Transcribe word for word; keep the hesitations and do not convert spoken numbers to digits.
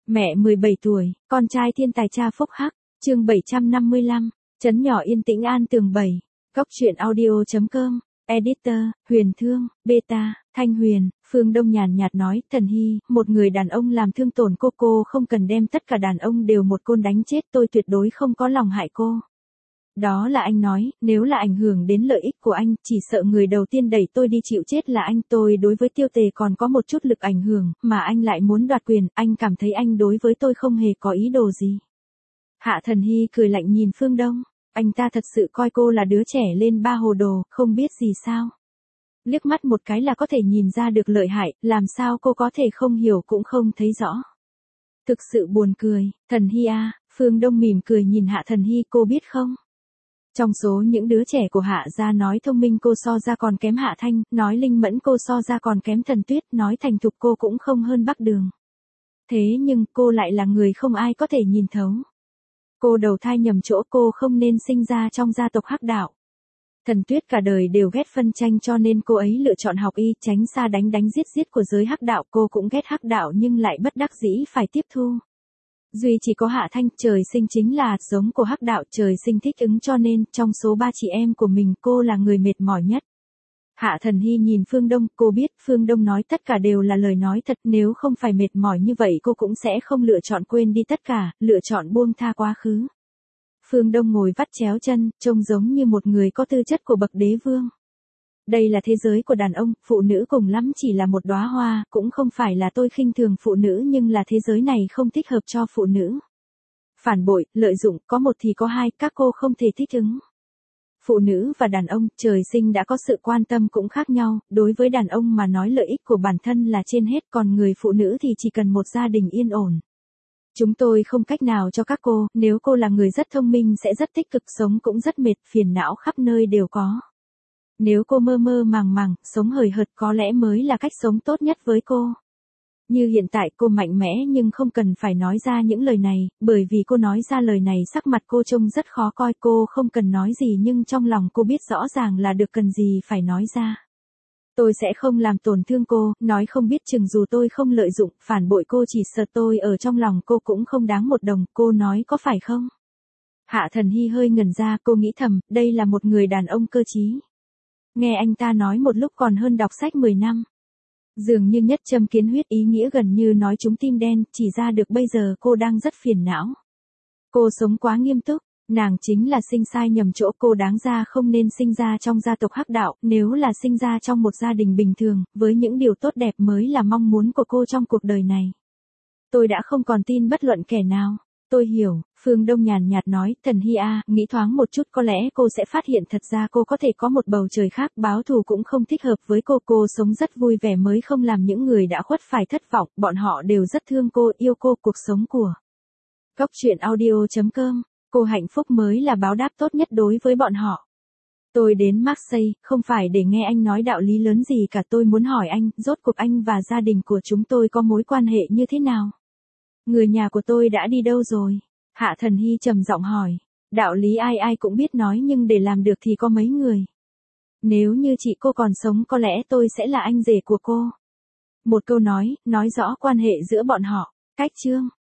Mẹ mười bảy tuổi, con trai thiên tài cha phúc hắc, chương bảy trăm năm mươi lăm, trấn nhỏ yên tĩnh an tường bảy, góc truyện audio.com, editor, Huyền Thương, Beta, Thanh Huyền, Phương Đông nhàn nhạt nói, Thần Hy, một người đàn ông làm thương tổn cô cô không cần đem tất cả đàn ông đều một côn đánh chết, tôi tuyệt đối không có lòng hại cô. Đó là anh nói, nếu là ảnh hưởng đến lợi ích của anh, chỉ sợ người đầu tiên đẩy tôi đi chịu chết là anh. Tôi đối với Tiêu Tề còn có một chút lực ảnh hưởng, mà anh lại muốn đoạt quyền, anh cảm thấy anh đối với tôi không hề có ý đồ gì. Hạ Thần Hy cười lạnh nhìn Phương Đông, anh ta thật sự coi cô là đứa trẻ lên ba hồ đồ, không biết gì sao. Liếc mắt một cái là có thể nhìn ra được lợi hại, làm sao cô có thể không hiểu cũng không thấy rõ. Thực sự buồn cười, Thần Hy à, Phương Đông mỉm cười nhìn Hạ Thần Hy, cô biết không? Trong số những đứa trẻ của Hạ gia nói thông minh cô so ra còn kém Hạ Thanh, nói linh mẫn cô so ra còn kém Thần Tuyết, nói thành thục cô cũng không hơn Bắc Đường. Thế nhưng cô lại là người không ai có thể nhìn thấu. Cô đầu thai nhầm chỗ, cô không nên sinh ra trong gia tộc Hắc đạo. Thần Tuyết cả đời đều ghét phân tranh cho nên cô ấy lựa chọn học y, tránh xa đánh đánh giết giết của giới Hắc đạo. Cô cũng ghét Hắc đạo nhưng lại bất đắc dĩ phải tiếp thu. Duy chỉ có Hạ Thanh, trời sinh chính là giống của Hắc đạo, trời sinh thích ứng cho nên trong số ba chị em của mình cô là người mệt mỏi nhất. Hạ Thần Hy nhìn Phương Đông, cô biết Phương Đông nói tất cả đều là lời nói thật, nếu không phải mệt mỏi như vậy cô cũng sẽ không lựa chọn quên đi tất cả, lựa chọn buông tha quá khứ. Phương Đông ngồi vắt chéo chân, trông giống như một người có tư chất của bậc đế vương. Đây là thế giới của đàn ông, phụ nữ cùng lắm chỉ là một đóa hoa, cũng không phải là tôi khinh thường phụ nữ nhưng là thế giới này không thích hợp cho phụ nữ. Phản bội, lợi dụng, có một thì có hai, các cô không thể thích ứng. Phụ nữ và đàn ông, trời sinh đã có sự quan tâm cũng khác nhau, đối với đàn ông mà nói lợi ích của bản thân là trên hết, còn người phụ nữ thì chỉ cần một gia đình yên ổn. Chúng tôi không cách nào cho các cô, nếu cô là người rất thông minh sẽ rất tích cực, sống cũng rất mệt, phiền não khắp nơi đều có. Nếu cô mơ mơ màng màng, sống hời hợt có lẽ mới là cách sống tốt nhất với cô. Như hiện tại cô mạnh mẽ nhưng không cần phải nói ra những lời này, bởi vì cô nói ra lời này sắc mặt cô trông rất khó coi, cô không cần nói gì nhưng trong lòng cô biết rõ ràng là được cần gì phải nói ra. Tôi sẽ không làm tổn thương cô, nói không biết chừng dù tôi không lợi dụng, phản bội cô chỉ sợ tôi ở trong lòng cô cũng không đáng một đồng, cô nói có phải không? Hạ Thần Hy hơi ngẩn ra, cô nghĩ thầm, đây là một người đàn ông cơ trí. Nghe anh ta nói một lúc còn hơn đọc sách mười năm. Dường như nhất châm kiến huyết, ý nghĩa gần như nói trúng tim đen, chỉ ra được bây giờ cô đang rất phiền não. Cô sống quá nghiêm túc, nàng chính là sinh sai nhầm chỗ, cô đáng ra không nên sinh ra trong gia tộc Hắc đạo, nếu là sinh ra trong một gia đình bình thường, với những điều tốt đẹp mới là mong muốn của cô trong cuộc đời này. Tôi đã không còn tin bất luận kẻ nào. Tôi hiểu, Phương Đông nhàn nhạt nói, Thần Hy à, nghĩ thoáng một chút có lẽ cô sẽ phát hiện thật ra cô có thể có một bầu trời khác, báo thù cũng không thích hợp với cô, cô sống rất vui vẻ mới không làm những người đã khuất phải thất vọng, bọn họ đều rất thương cô, yêu cô, cuộc sống của. Góc truyện audio.com, cô hạnh phúc mới là báo đáp tốt nhất đối với bọn họ. Tôi đến Marseille, không phải để nghe anh nói đạo lý lớn gì cả, tôi muốn hỏi anh, rốt cuộc anh và gia đình của chúng tôi có mối quan hệ như thế nào? Người nhà của tôi đã đi đâu rồi? Hạ Thần Hy trầm giọng hỏi. Đạo lý ai ai cũng biết nói nhưng để làm được thì có mấy người. Nếu như chị cô còn sống có lẽ tôi sẽ là anh rể của cô. Một câu nói, nói rõ quan hệ giữa bọn họ. Cách chương.